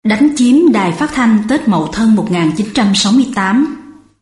Đánh chiếm đài phát thanh Tết Mậu Thân 1968.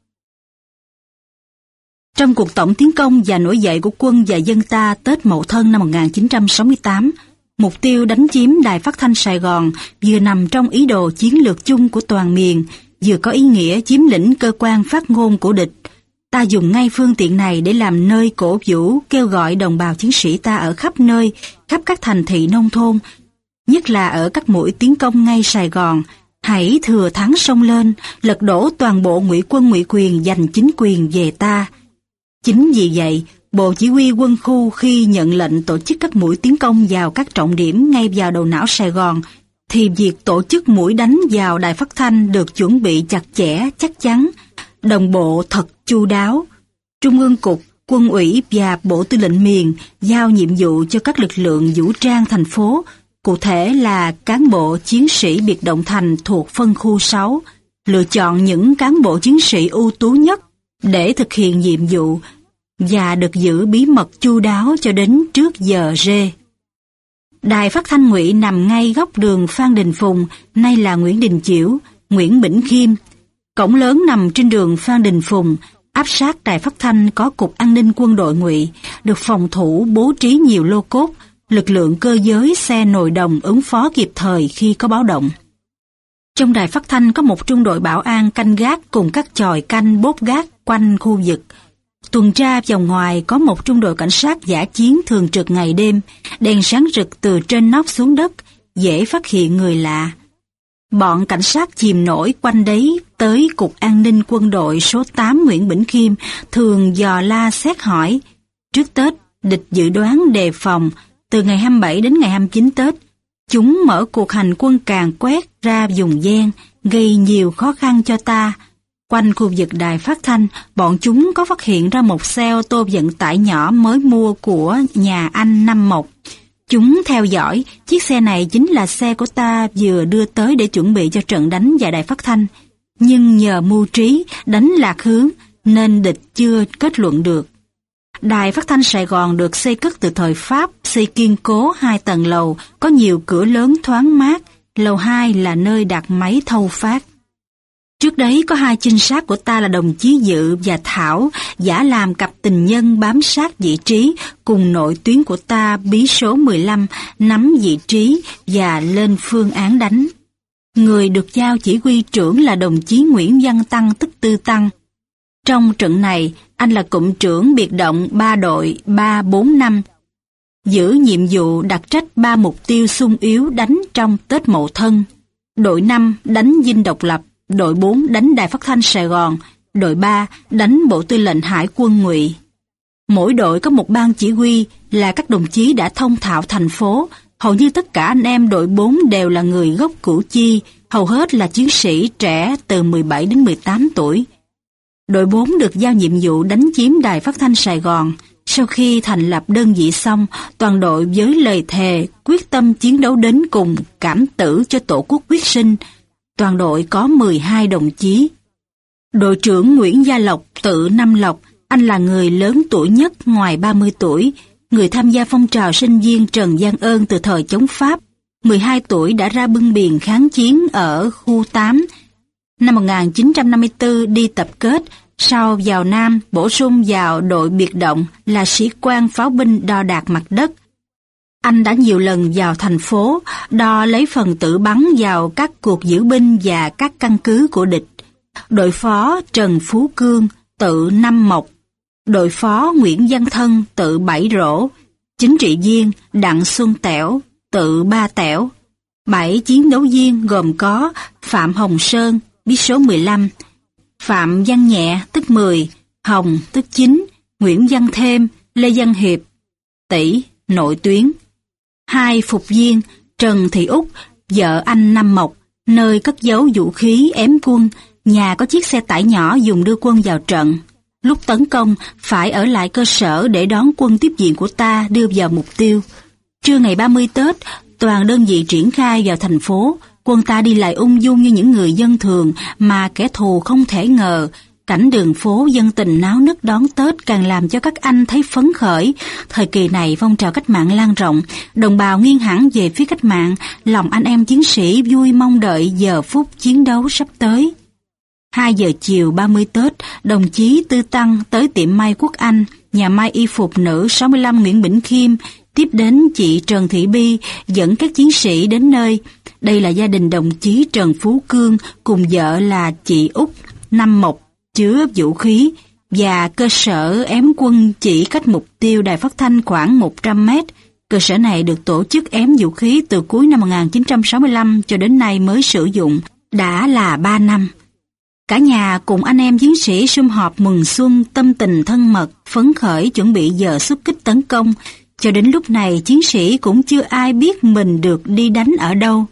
Trong cuộc tổng tiến công và nổi dậy của quân và dân ta Tết Mậu Thân năm 1968, mục tiêu đánh chiếm đài phát thanh Sài Gòn vừa nằm trong ý đồ chiến lược chung của toàn miền, vừa có ý nghĩa chiếm lĩnh cơ quan phát ngôn của địch. Ta dùng ngay phương tiện này để làm nơi cổ vũ, kêu gọi đồng bào chiến sĩ ta ở khắp nơi, khắp các thành thị nông thôn, nhất là ở các mũi tiến công ngay Sài Gòn, hãy thừa thắng xông lên, lật đổ toàn bộ ngụy quân ngụy quyền giành chính quyền về ta. Chính vì vậy, Bộ Chỉ huy Quân khu khi nhận lệnh tổ chức các mũi tiến công vào các trọng điểm ngay vào đầu não Sài Gòn, thì việc tổ chức mũi đánh vào đài phát thanh được chuẩn bị chặt chẽ, chắc chắn, đồng bộ thật chu đáo. Trung ương Cục, Quân ủy và Bộ Tư lệnh miền giao nhiệm vụ cho các lực lượng vũ trang thành phố, cụ thể là cán bộ chiến sĩ biệt động thành thuộc phân khu 6, lựa chọn những cán bộ chiến sĩ ưu tú nhất để thực hiện nhiệm vụ và được giữ bí mật chu đáo cho đến trước giờ rê. Đài phát thanh Ngụy nằm ngay góc đường Phan Đình Phùng, nay là Nguyễn Đình Chiểu, Nguyễn Bỉnh Khiêm. Cổng lớn nằm trên đường Phan Đình Phùng, áp sát đài phát thanh có Cục An ninh Quân đội Ngụy, được phòng thủ bố trí nhiều lô cốt, lực lượng cơ giới, xe nồi đồng ứng phó kịp thời khi có báo động. Trong đài phát thanh có một trung đội bảo an canh gác cùng các chòi canh bốt gác quanh khu vực. Tuần tra vòng ngoài có một trung đội cảnh sát dã chiến thường trực ngày đêm, đèn sáng rực từ trên nóc xuống đất, dễ phát hiện người lạ. Bọn cảnh sát chìm nổi quanh đấy tới Cục An ninh Quân đội số 8 Nguyễn Bỉnh Khiêm thường dò la xét hỏi. Trước Tết, địch dự đoán đề phòng, từ ngày 27 đến ngày 29 Tết, chúng mở cuộc hành quân càn quét ra vùng ven, gây nhiều khó khăn cho ta. Quanh khu vực đài phát thanh, bọn chúng có phát hiện ra một xe ô tô vận tải nhỏ mới mua của nhà anh Năm Mộc. Chúng theo dõi, chiếc xe này chính là xe của ta vừa đưa tới để chuẩn bị cho trận đánh vào đài phát thanh. Nhưng nhờ mưu trí, đánh lạc hướng, nên địch chưa kết luận được. Đài phát thanh Sài Gòn được xây cất từ thời Pháp, xây kiên cố 2 tầng lầu, có nhiều cửa lớn thoáng mát, lầu 2 là nơi đặt máy thâu phát. Trước đấy có 2 trinh sát của ta là đồng chí Dự và Thảo giả làm cặp tình nhân bám sát vị trí cùng nội tuyến của ta bí số 15 nắm vị trí và lên phương án đánh. Người được giao chỉ huy trưởng là đồng chí Nguyễn Văn Tăng tức Tư Tăng. Trong trận này, anh là cụm trưởng biệt động 3 đội 345, giữ nhiệm vụ đặt trách 3 mục tiêu xung yếu đánh trong Tết Mậu Thân. Đội 5 đánh Dinh Độc Lập, đội 4 đánh đài phát thanh Sài Gòn, đội 3 đánh Bộ Tư lệnh Hải quân Ngụy. Mỗi đội có một ban chỉ huy là các đồng chí đã thông thạo thành phố, hầu như tất cả anh em đội 4 đều là người gốc Củ Chi, hầu hết là chiến sĩ trẻ từ 17 đến 18 tuổi. Đội 4 được giao nhiệm vụ đánh chiếm đài phát thanh Sài Gòn. Sau khi thành lập đơn vị xong, toàn đội với lời thề quyết tâm chiến đấu đến cùng, cảm tử cho Tổ quốc quyết sinh. Toàn đội có 12 đồng chí. Đội trưởng Nguyễn Gia Lộc tự Năm Lộc, anh là người lớn tuổi nhất ngoài 30 tuổi, người tham gia phong trào sinh viên Trần Giang Ơn từ thời chống Pháp. 12 tuổi đã ra bưng biển kháng chiến ở khu 8. Năm 1954 đi tập kết, sau vào Nam bổ sung vào đội biệt động là sĩ quan pháo binh đo đạc mặt đất. Anh đã nhiều lần vào thành phố, đo lấy phần tử bắn vào các cuộc giữ binh và các căn cứ của địch. Đội phó Trần Phú Cương, tự Năm Mộc. Đội phó Nguyễn Văn Thân, tự Bảy Rổ. Chính trị viên Đặng Xuân Tẻo, tự Ba Tẻo. 7 chiến đấu viên gồm có Phạm Hồng Sơn, bí số 15, Phạm Văn Nhẹ, tức 10, Hồng, tức 9, Nguyễn Văn Thêm, Lê Văn Hiệp, Tỷ, nội tuyến. 2 phục viên Trần Thị Úc, vợ anh Năm Mộc, nơi cất giấu vũ khí ém quân, nhà có chiếc xe tải nhỏ dùng đưa quân vào trận. Lúc tấn công, phải ở lại cơ sở để đón quân tiếp viện của ta đưa vào mục tiêu. Trưa ngày 30 Tết, toàn đơn vị triển khai vào thành phố, quân ta đi lại ung dung như những người dân thường mà kẻ thù không thể ngờ, Cảnh đường phố dân tình náo nức đón Tết càng làm cho các anh thấy phấn khởi. Thời kỳ này phong trào cách mạng lan rộng, đồng bào nghiêng hẳn về phía cách mạng, lòng anh em chiến sĩ vui mong đợi giờ phút chiến đấu sắp tới. 2 giờ chiều 30 Tết, đồng chí Tư Tăng tới tiệm may Quốc Anh, nhà may y phục nữ 65 Nguyễn Bỉnh Khiêm, tiếp đến chị Trần Thị Bi dẫn các chiến sĩ đến nơi. Đây là gia đình đồng chí Trần Phú Cương cùng vợ là chị Út, năm mộc, chứa vũ khí, và cơ sở ém quân chỉ cách mục tiêu đài phát thanh khoảng 100 mét. Cơ sở này được tổ chức ém vũ khí từ cuối năm 1965 cho đến nay mới sử dụng, đã là 3 năm. Cả nhà cùng anh em chiến sĩ sum họp mừng xuân, tâm tình thân mật, phấn khởi chuẩn bị giờ xuất kích tấn công. Cho đến lúc này chiến sĩ cũng chưa ai biết mình được đi đánh ở đâu.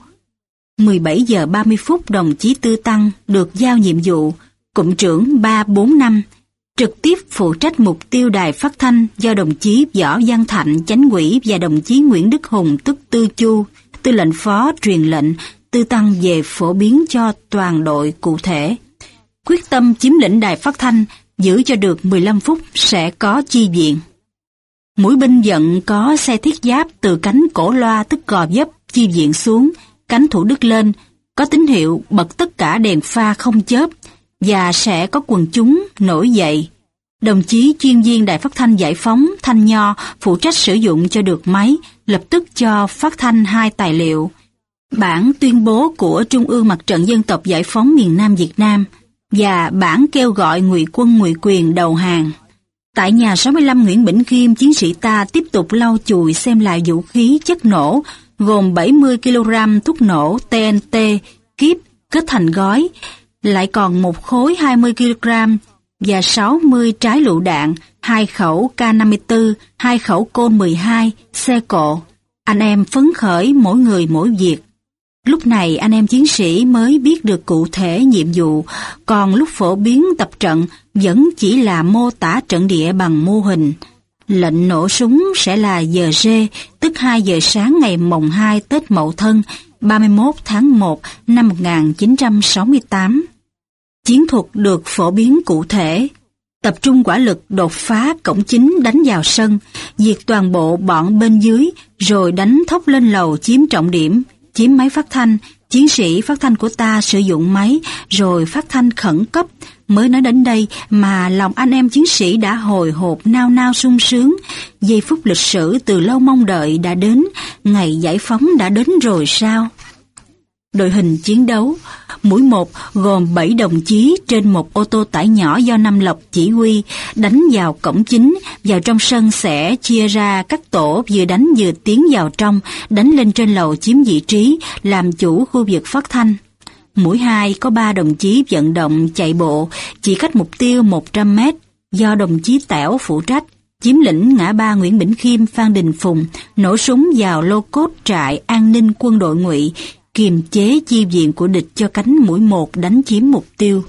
17 giờ 30 phút đồng chí Tư Tăng được giao nhiệm vụ cụm trưởng 345, trực tiếp phụ trách mục tiêu đài phát thanh do đồng chí Võ Văn Thạnh, Chánh ủy và đồng chí Nguyễn Đức Hùng tức Tư Chu, tư lệnh phó truyền lệnh Tư Tăng về phổ biến cho toàn đội cụ thể. Quyết tâm chiếm lĩnh đài phát thanh, giữ cho được 15 phút sẽ có chi viện. Mũi binh vận có xe thiết giáp từ cánh Cổ Loa tức Gò Vấp chi viện xuống, cánh Thủ Đức lên, có tín hiệu bật tất cả đèn pha không chớp, và sẽ có quần chúng nổi dậy. Đồng chí chuyên viên đài phát thanh Giải Phóng Thanh Nho phụ trách sử dụng cho được máy, lập tức cho phát thanh 2 tài liệu: bản tuyên bố của Trung ương Mặt trận Dân tộc Giải phóng miền Nam Việt Nam và bản kêu gọi ngụy quân ngụy quyền đầu hàng. Tại nhà 65 Nguyễn Bỉnh Khiêm, chiến sĩ ta tiếp tục lau chùi xem lại vũ khí chất nổ, gồm 70 kg thuốc nổ TNT kíp kết thành gói, lại còn một khối 20 kg và 60 trái lựu đạn, 2 khẩu K54, 2 khẩu Côn 12, xe cộ. Anh em phấn khởi mỗi người mỗi việc. Lúc này anh em chiến sĩ mới biết được cụ thể nhiệm vụ, còn lúc phổ biến tập trận vẫn chỉ là mô tả trận địa bằng mô hình. Lệnh nổ súng sẽ là giờ rê, tức 2 giờ sáng ngày mồng 2 Tết Mậu Thân, 31 tháng 1 năm 1968. Chiến thuật được phổ biến cụ thể. Tập trung hỏa lực đột phá cổng chính đánh vào sân, diệt toàn bộ bọn bên dưới, rồi đánh thốc lên lầu chiếm trọng điểm, chiếm máy phát thanh. Chiến sĩ phát thanh của ta sử dụng máy, rồi phát thanh khẩn cấp. Mới nói đến đây mà lòng anh em chiến sĩ đã hồi hộp nao nao sung sướng. Giây phút lịch sử từ lâu mong đợi đã đến, ngày giải phóng đã đến rồi sao? Đội hình chiến đấu. Mũi 1 gồm 7 đồng chí trên một ô tô tải nhỏ do Nam Lộc chỉ huy, đánh vào cổng chính. Vào trong sân sẽ chia ra các tổ vừa đánh vừa tiến vào trong, đánh lên trên lầu chiếm vị trí, làm chủ khu vực phát thanh. Mũi 2 có 3 đồng chí vận động chạy bộ, chỉ cách mục tiêu 100 mét, do đồng chí Tẻo phụ trách, chiếm lĩnh ngã ba Nguyễn Bỉnh Khiêm, Phan Đình Phùng, nổ súng vào lô cốt trại an ninh quân đội Ngụy, kiềm chế chi viện của địch cho cánh mũi 1 đánh chiếm mục tiêu.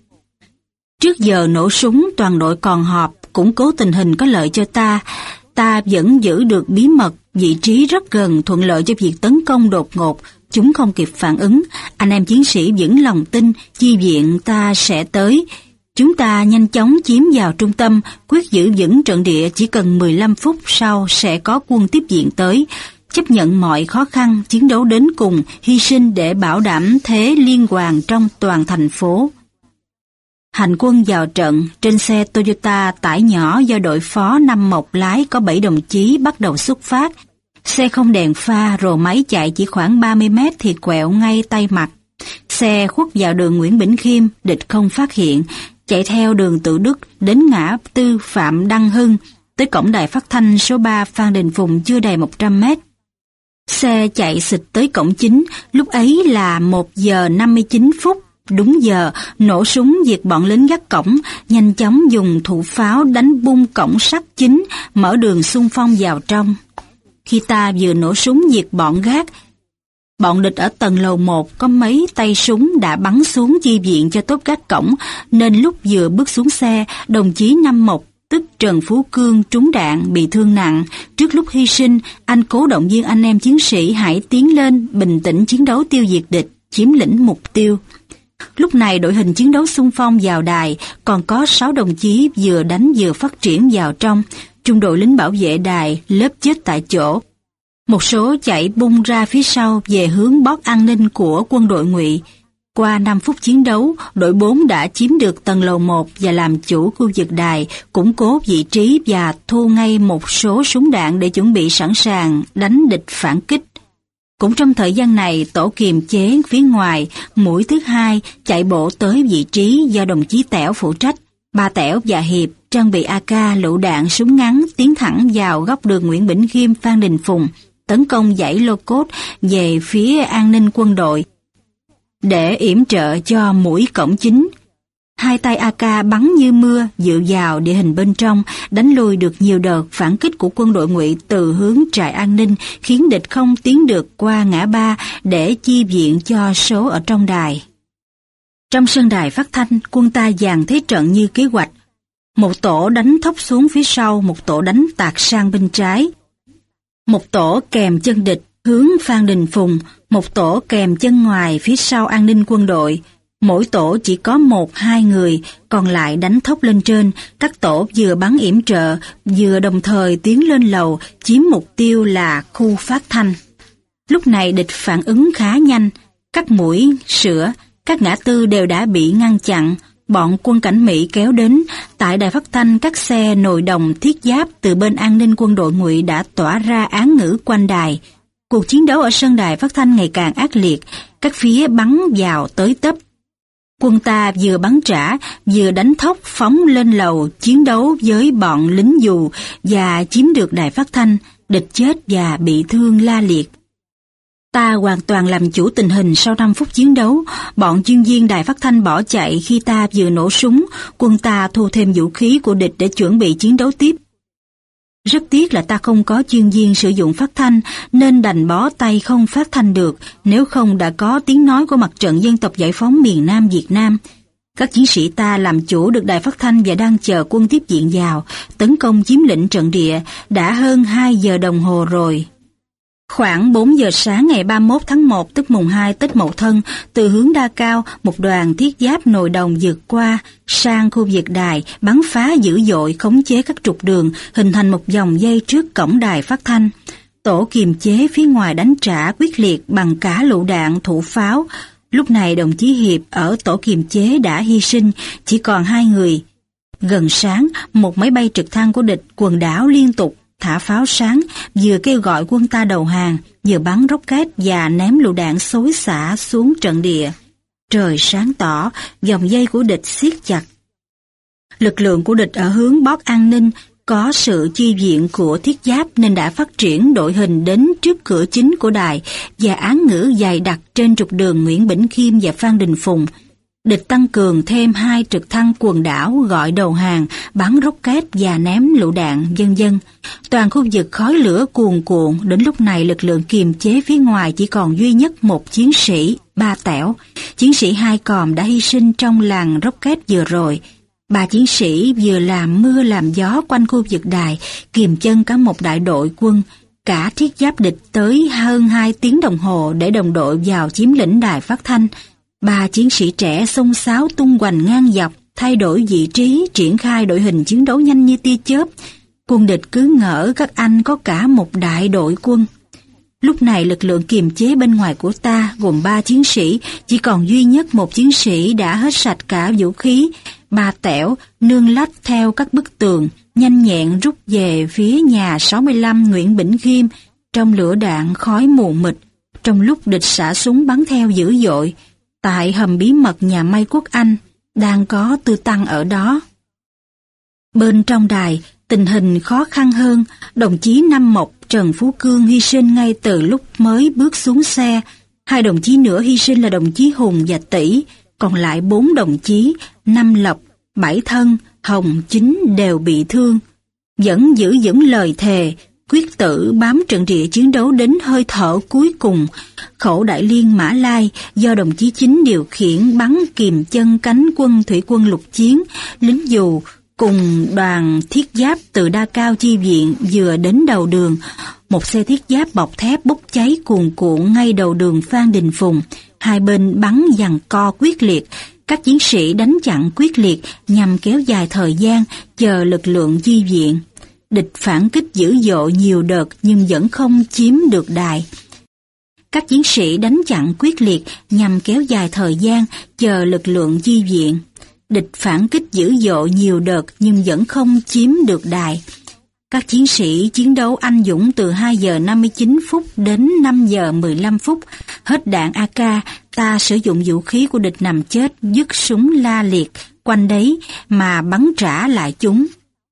Trước giờ nổ súng, toàn đội còn họp, củng cố tình hình có lợi cho ta. Ta vẫn giữ được bí mật, vị trí rất gần, thuận lợi cho việc tấn công đột ngột. Chúng không kịp phản ứng. Anh em chiến sĩ vững lòng tin, chi viện ta sẽ tới. Chúng ta nhanh chóng chiếm vào trung tâm, quyết giữ vững trận địa, chỉ cần 15 phút sau sẽ có quân tiếp viện tới. Chấp nhận mọi khó khăn, chiến đấu đến cùng, hy sinh để bảo đảm thế liên hoàn trong toàn thành phố. Hành quân vào trận, trên xe Toyota tải nhỏ do đội phó Năm Mộc lái có 7 đồng chí bắt đầu xuất phát. Xe không đèn pha, rồ máy chạy chỉ khoảng 30 mét thì quẹo ngay tay mặt. Xe khuất vào đường Nguyễn Bỉnh Khiêm, địch không phát hiện, chạy theo đường Tự Đức đến ngã tư Phạm Đăng Hưng, tới cổng đài phát thanh số 3 Phan Đình Phùng chưa đầy 100 mét. Xe chạy xịt tới cổng chính, lúc ấy là 1 giờ 59 phút. Đúng giờ, nổ súng diệt bọn lính gác cổng, nhanh chóng dùng thủ pháo đánh bung cổng sắt chính, mở đường xung phong vào trong. Khi ta vừa nổ súng diệt bọn gác, bọn địch ở tầng lầu 1 có mấy tay súng đã bắn xuống chi viện cho tốt gác cổng, nên lúc vừa bước xuống xe, đồng chí Năm Mộc tức Trần Phú Cương trúng đạn bị thương nặng. Trước lúc hy sinh, anh cố động viên anh em chiến sĩ hãy tiến lên, bình tĩnh chiến đấu tiêu diệt địch, chiếm lĩnh mục tiêu. Lúc này đội hình chiến đấu xung phong vào đài, còn có 6 đồng chí vừa đánh vừa phát triển vào trong. Trung đội lính bảo vệ đài lớp chết tại chỗ. Một số chạy bung ra phía sau về hướng box an ninh của quân đội Ngụy. Qua 5 phút chiến đấu, đội 4 đã chiếm được tầng lầu 1 và làm chủ khu vực đài, củng cố vị trí và thu ngay một số súng đạn để chuẩn bị sẵn sàng đánh địch phản kích. Cũng trong thời gian này, tổ kiềm chế phía ngoài, mũi thứ 2 chạy bộ tới vị trí do đồng chí Tẻo phụ trách. Ba Tẻo và Hiệp trang bị AK, lựu đạn, súng ngắn tiến thẳng vào góc đường Nguyễn Bỉnh Khiêm, Phan Đình Phùng, tấn công dãy lô cốt về phía an ninh quân đội để yểm trợ cho mũi cổng chính. 2 tay AK bắn như mưa dựa vào địa hình bên trong, đánh lùi được nhiều đợt phản kích của quân đội Ngụy từ hướng trại an ninh, khiến địch không tiến được qua ngã ba để chi viện cho số ở trong đài. Trong sân đài phát thanh, quân ta dàn thế trận như kế hoạch. Một tổ đánh thốc xuống phía sau, một tổ đánh tạt sang bên trái. Một tổ kèm chân địch hướng Phan Đình Phùng, một tổ kèm chân ngoài phía sau an ninh quân đội. Mỗi tổ chỉ có 1-2 người, còn lại đánh thốc lên trên. Các tổ vừa bắn yểm trợ, vừa đồng thời tiến lên lầu, chiếm mục tiêu là khu phát thanh. Lúc này địch phản ứng khá nhanh, các mũi, sữa, các ngã tư đều đã bị ngăn chặn. Bọn quân cảnh Mỹ kéo đến, tại đài phát thanh các xe nồi đồng thiết giáp từ bên an ninh quân đội Ngụy đã tỏa ra án ngữ quanh đài. Cuộc chiến đấu ở sân đài phát thanh ngày càng ác liệt, các phía bắn vào tới tấp. Quân ta vừa bắn trả, vừa đánh thốc phóng lên lầu chiến đấu với bọn lính dù và chiếm được đài phát thanh, địch chết và bị thương la liệt. Ta hoàn toàn làm chủ tình hình sau 5 phút chiến đấu, bọn chuyên viên đài phát thanh bỏ chạy khi ta vừa nổ súng, quân ta thu thêm vũ khí của địch để chuẩn bị chiến đấu tiếp. Rất tiếc là ta không có chuyên viên sử dụng phát thanh nên đành bó tay không phát thanh được, nếu không đã có tiếng nói của Mặt trận Dân tộc Giải phóng miền Nam Việt Nam. Các chiến sĩ ta làm chủ được đài phát thanh và đang chờ quân tiếp viện vào, tấn công chiếm lĩnh trận địa, đã hơn 2 giờ đồng hồ rồi. Khoảng 4 giờ sáng ngày 31 tháng 1 tức mùng 2 Tết Mậu Thân, từ hướng Đa Cao, một đoàn thiết giáp nồi đồng vượt qua sang khu vực đài, bắn phá dữ dội, khống chế các trục đường, hình thành một vòng dây trước cổng đài phát thanh. Tổ kiềm chế phía ngoài đánh trả quyết liệt bằng cả lựu đạn, thủ pháo. Lúc này đồng chí Hiệp ở tổ kiềm chế đã hy sinh, chỉ còn 2 người. Gần sáng, một máy bay trực thăng của địch quần đảo liên tục thả pháo sáng, vừa kêu gọi quân ta đầu hàng, vừa bắn rocket và ném lựu đạn xối xả xuống trận địa. Trời sáng tỏ, vòng dây của địch siết chặt. Lực lượng của địch ở hướng box an ninh có sự chi viện của thiết giáp nên đã phát triển đội hình đến trước cửa chính của đài và án ngữ dày đặc trên trục đường Nguyễn Bỉnh Khiêm và Phan Đình Phùng. Địch tăng cường thêm 2 trực thăng quần đảo gọi đầu hàng, bắn rocket và ném lựu đạn, vân vân. Toàn khu vực khói lửa cuồn cuộn, đến lúc này lực lượng kiềm chế phía ngoài chỉ còn duy nhất một chiến sĩ, Ba Tẻo. Chiến sĩ 2 Còm đã hy sinh trong làn rocket vừa rồi. 3 chiến sĩ vừa làm mưa làm gió quanh khu vực đài, kiềm chân cả một đại đội quân. Cả thiết giáp địch tới hơn 2 tiếng đồng hồ để đồng đội vào chiếm lĩnh đài phát thanh. 3 chiến sĩ trẻ xông xáo tung hoành ngang dọc, thay đổi vị trí, triển khai đội hình chiến đấu nhanh như tia chớp. Quân địch cứ ngỡ các anh có cả một đại đội quân. Lúc này lực lượng kiềm chế bên ngoài của ta gồm 3 chiến sĩ, chỉ còn duy nhất một chiến sĩ đã hết sạch cả vũ khí. Ba Tẻo nương lách theo các bức tường, nhanh nhẹn rút về phía nhà 65 Nguyễn Bỉnh Khiêm trong lửa đạn khói mù mịt. Trong lúc địch xả súng bắn theo dữ dội, tại hầm bí mật nhà May Quốc Anh, đang có Tư Tăng ở đó. Bên trong đài, tình hình khó khăn hơn, đồng chí Năm Mộc, Trần Phú Cương hy sinh ngay từ lúc mới bước xuống xe. 2 đồng chí nữa hy sinh là đồng chí Hùng và Tỷ, còn lại 4 đồng chí, Năm Lộc, Bảy Thân, Hồng Chính đều bị thương. Vẫn giữ vững lời thề, quyết tử bám trận địa chiến đấu đến hơi thở cuối cùng. Khẩu Đại Liên Mã Lai do đồng chí Chính điều khiển bắn kìm chân cánh quân thủy quân lục chiến, lính dù cùng đoàn thiết giáp từ Đa Cao chi viện vừa đến đầu đường. Một xe thiết giáp bọc thép bốc cháy cuồn cuộn ngay đầu đường Phan Đình Phùng. Hai bên bắn giằng co quyết liệt, các chiến sĩ đánh chặn quyết liệt nhằm kéo dài thời gian chờ lực lượng chi viện. Địch phản kích dữ dội nhiều đợt nhưng vẫn không chiếm được đài. Các chiến sĩ đánh chặn quyết liệt nhằm kéo dài thời gian chờ lực lượng chi viện. Địch phản kích dữ dội nhiều đợt nhưng vẫn không chiếm được đài. Các chiến sĩ chiến đấu anh dũng từ 2 giờ 59 phút đến 5 giờ 15 phút. Hết đạn AK, ta sử dụng vũ khí của địch nằm chết, dứt súng la liệt, quanh đấy mà bắn trả lại chúng.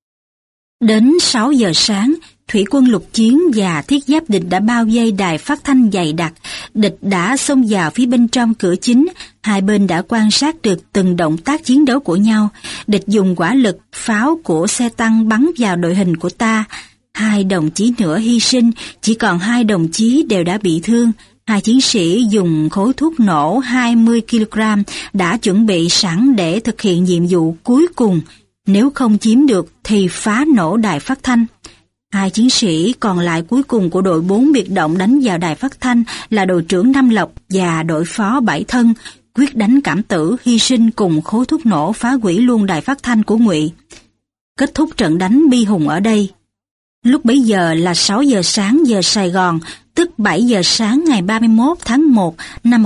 Đến 6 giờ sáng, thủy quân lục chiến và thiết giáp địch đã bao vây đài phát thanh dày đặc. Địch đã xông vào phía bên trong cửa chính, hai bên đã quan sát được từng động tác chiến đấu của nhau. Địch dùng hỏa lực, pháo của xe tăng bắn vào đội hình của ta. 2 đồng chí nữa hy sinh, chỉ còn 2 đồng chí đều đã bị thương. 2 chiến sĩ dùng khối thuốc nổ 20 kg đã chuẩn bị sẵn để thực hiện nhiệm vụ cuối cùng. Nếu không chiếm được thì phá nổ đài phát thanh. 2 chiến sĩ còn lại cuối cùng của đội 4 biệt động đánh vào đài phát thanh là đội trưởng Nam Lộc và đội phó Bảy Thân, quyết đánh cảm tử, hy sinh cùng khối thuốc nổ phá hủy luôn đài phát thanh của Ngụy. Kết thúc trận đánh bi hùng ở đây. Lúc bấy giờ là 6 giờ sáng giờ Sài Gòn, tức 7 giờ sáng ngày 31 tháng 1 năm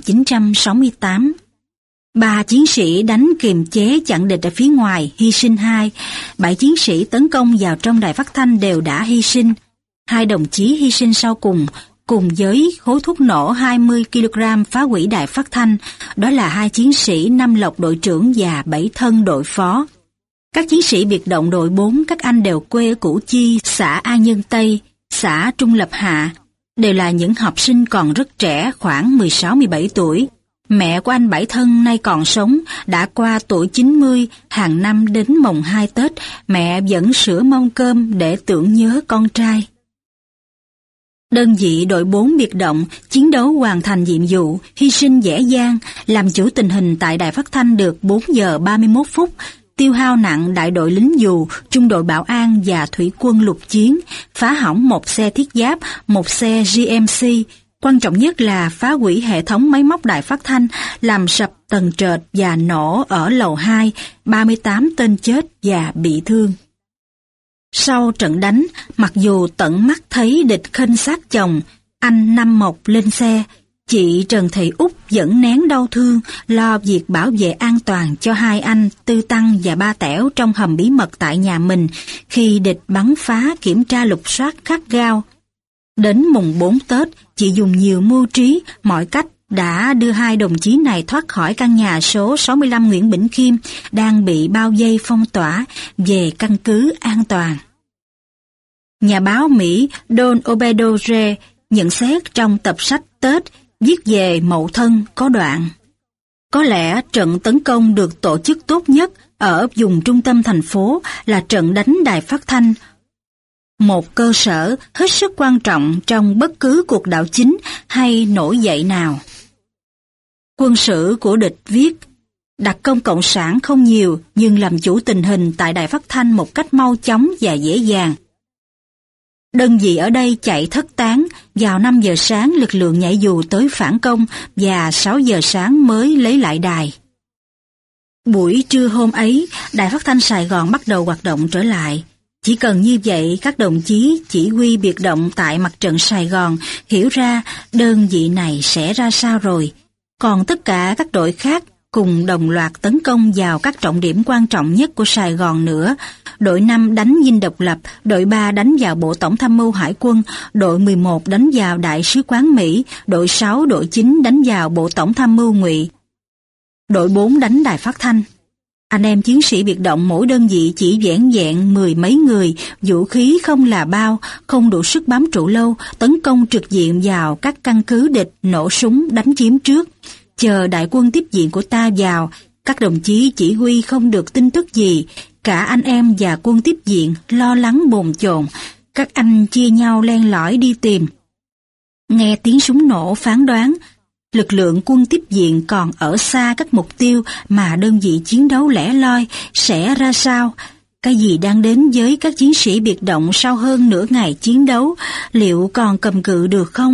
1968. 3 chiến sĩ đánh kiềm chế chặn địch ở phía ngoài, hy sinh 2. 7 chiến sĩ tấn công vào trong đài phát thanh đều đã hy sinh. 2 đồng chí hy sinh sau cùng với khối thuốc nổ 20 kg phá hủy đài phát thanh, đó là 2 chiến sĩ Nam Lộc đội trưởng và Bảy Thân đội phó. Các chiến sĩ biệt động đội 4, các anh đều quê ở Củ Chi, xã An Nhân Tây, xã Trung Lập Hạ, đều là những học sinh còn rất trẻ, khoảng 16-17 tuổi. Mẹ của anh Bảy Thân nay còn sống, đã qua tuổi 90, hàng năm đến mồng 2 Tết, mẹ vẫn sửa mâm cơm để tưởng nhớ con trai. Đơn vị đội 4 biệt động chiến đấu hoàn thành nhiệm vụ, hy sinh dễ dàng, làm chủ tình hình tại đài phát thanh được 4 giờ 31 phút, tiêu hao nặng đại đội lính dù, trung đội bảo an và thủy quân lục chiến, phá hỏng 1 xe thiết giáp, 1 xe GMC. Quan trọng nhất là phá hủy hệ thống máy móc đài phát thanh, làm sập tầng trệt và nổ ở lầu 2, 38 tên chết và bị thương. Sau trận đánh, mặc dù tận mắt thấy địch khênh xác chồng, anh Năm Mộc lên xe, chị Trần Thị Út vẫn nén đau thương, lo việc bảo vệ an toàn cho 2 anh Tư Tăng và Ba Tẻo trong hầm bí mật tại nhà mình khi địch bắn phá kiểm tra lục soát gắt gao. Đến mùng 4 Tết, chị dùng nhiều mưu trí, mọi cách đã đưa 2 đồng chí này thoát khỏi căn nhà số 65 Nguyễn Bỉnh Khiêm đang bị bao vây phong tỏa về căn cứ an toàn. Nhà báo Mỹ Don Obedore nhận xét trong tập sách Tết viết về Mậu Thân có đoạn: có lẽ trận tấn công được tổ chức tốt nhất ở vùng trung tâm thành phố là trận đánh đài phát thanh, một cơ sở hết sức quan trọng trong bất cứ cuộc đảo chính hay nổi dậy nào. Quân sử của địch viết: đặc công cộng sản không nhiều nhưng làm chủ tình hình tại đài phát thanh một cách mau chóng và dễ dàng. Đơn vị ở đây chạy thất tán, vào 5 giờ sáng lực lượng nhảy dù tới phản công và 6 giờ sáng mới lấy lại đài. Buổi trưa hôm ấy, đài phát thanh Sài Gòn bắt đầu hoạt động trở lại. Chỉ cần như vậy, các đồng chí chỉ huy biệt động tại mặt trận Sài Gòn hiểu ra đơn vị này sẽ ra sao rồi. Còn tất cả các đội khác cùng đồng loạt tấn công vào các trọng điểm quan trọng nhất của Sài Gòn nữa. Đội 5 đánh Dinh Độc Lập, đội 3 đánh vào Bộ Tổng tham mưu Hải quân, đội 11 đánh vào Đại sứ quán Mỹ, đội 6, đội 9 đánh vào Bộ Tổng tham mưu Ngụy. Đội 4 đánh đài phát thanh. Anh em chiến sĩ biệt động mỗi đơn vị chỉ vẻn vẹn 10 mấy người, vũ khí không là bao, không đủ sức bám trụ lâu, tấn công trực diện vào các căn cứ địch, nổ súng đánh chiếm trước. Chờ đại quân tiếp viện của ta vào, các đồng chí chỉ huy không được tin tức gì, cả anh em và quân tiếp viện lo lắng bồn chồn, các anh chia nhau len lỏi đi tìm. Nghe tiếng súng nổ phán đoán, lực lượng quân tiếp viện còn ở xa các mục tiêu mà đơn vị chiến đấu lẻ loi sẽ ra sao? Cái gì đang đến với các chiến sĩ biệt động sau hơn nửa ngày chiến đấu, liệu còn cầm cự được không?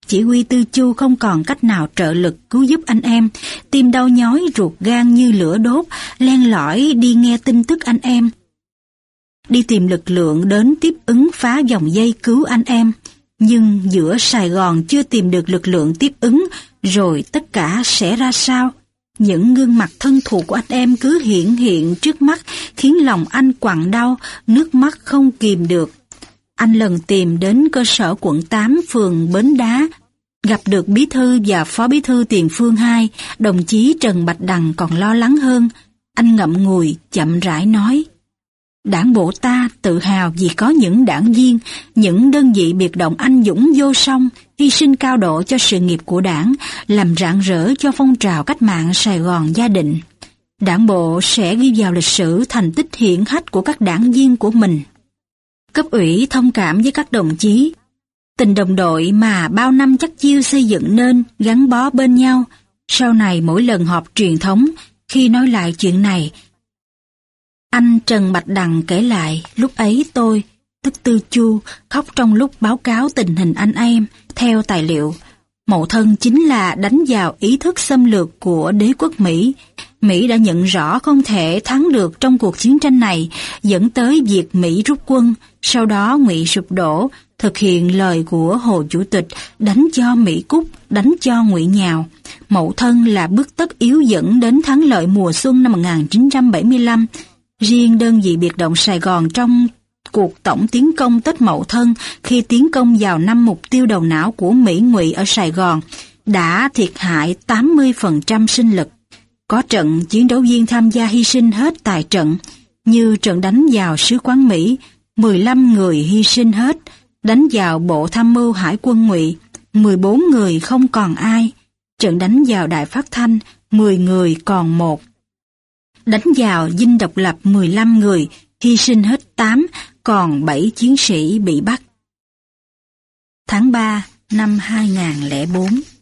chỉ huy Tư Chu không còn cách nào trợ lực cứu giúp anh em, tim đau nhói ruột gan như lửa đốt, len lỏi đi nghe tin tức anh em. Đi tìm lực lượng đến tiếp ứng phá dòng dây cứu anh em. Nhưng giữa Sài Gòn chưa tìm được lực lượng tiếp ứng, rồi tất cả sẽ ra sao? Những gương mặt thân thuộc của anh em cứ hiện hiện trước mắt, khiến lòng anh quặn đau, nước mắt không kìm được. Anh lần tìm đến cơ sở quận 8 phường Bến Đá, gặp được bí thư và phó bí thư Tiền Phương II, đồng chí Trần Bạch Đằng còn lo lắng hơn. Anh ngậm ngùi, chậm rãi nói: Đảng bộ ta tự hào vì có những đảng viên, những đơn vị biệt động anh dũng vô song, hy sinh cao độ cho sự nghiệp của đảng, làm rạng rỡ cho phong trào cách mạng Sài Gòn gia định. Đảng bộ sẽ ghi vào lịch sử thành tích hiển hách của các đảng viên của mình. Cấp ủy thông cảm với các đồng chí. Tình đồng đội mà bao năm chắc chiêu xây dựng nên, gắn bó bên nhau. Sau này mỗi lần họp truyền thống, khi nói lại chuyện này, anh Trần Bạch Đằng kể lại lúc ấy tôi, tức Tư Chu, khóc trong lúc báo cáo tình hình anh em. Theo tài liệu, Mậu Thân chính là đánh vào ý thức xâm lược của đế quốc Mỹ. Mỹ đã nhận rõ không thể thắng được trong cuộc chiến tranh này, dẫn tới việc Mỹ rút quân. Sau đó Ngụy sụp đổ, thực hiện lời của Hồ Chủ tịch, đánh cho Mỹ cút, đánh cho Ngụy nhào. Mậu Thân là bước tất yếu dẫn đến thắng lợi mùa xuân năm 1975. Riêng đơn vị biệt động Sài Gòn trong cuộc tổng tiến công Tết Mậu Thân, khi tiến công vào 5 mục tiêu đầu não của Mỹ Ngụy ở Sài Gòn, đã thiệt hại 80% sinh lực. Có trận chiến đấu viên tham gia hy sinh hết tại trận, như trận đánh vào sứ quán Mỹ, 15 người hy sinh hết, đánh vào bộ tham mưu hải quân Ngụy, 14 người không còn ai, trận đánh vào đài phát thanh, 10 người còn 1. Đánh vào dinh độc lập 15 người, hy sinh hết 8, còn 7 chiến sĩ bị bắt. Tháng 3 năm 2004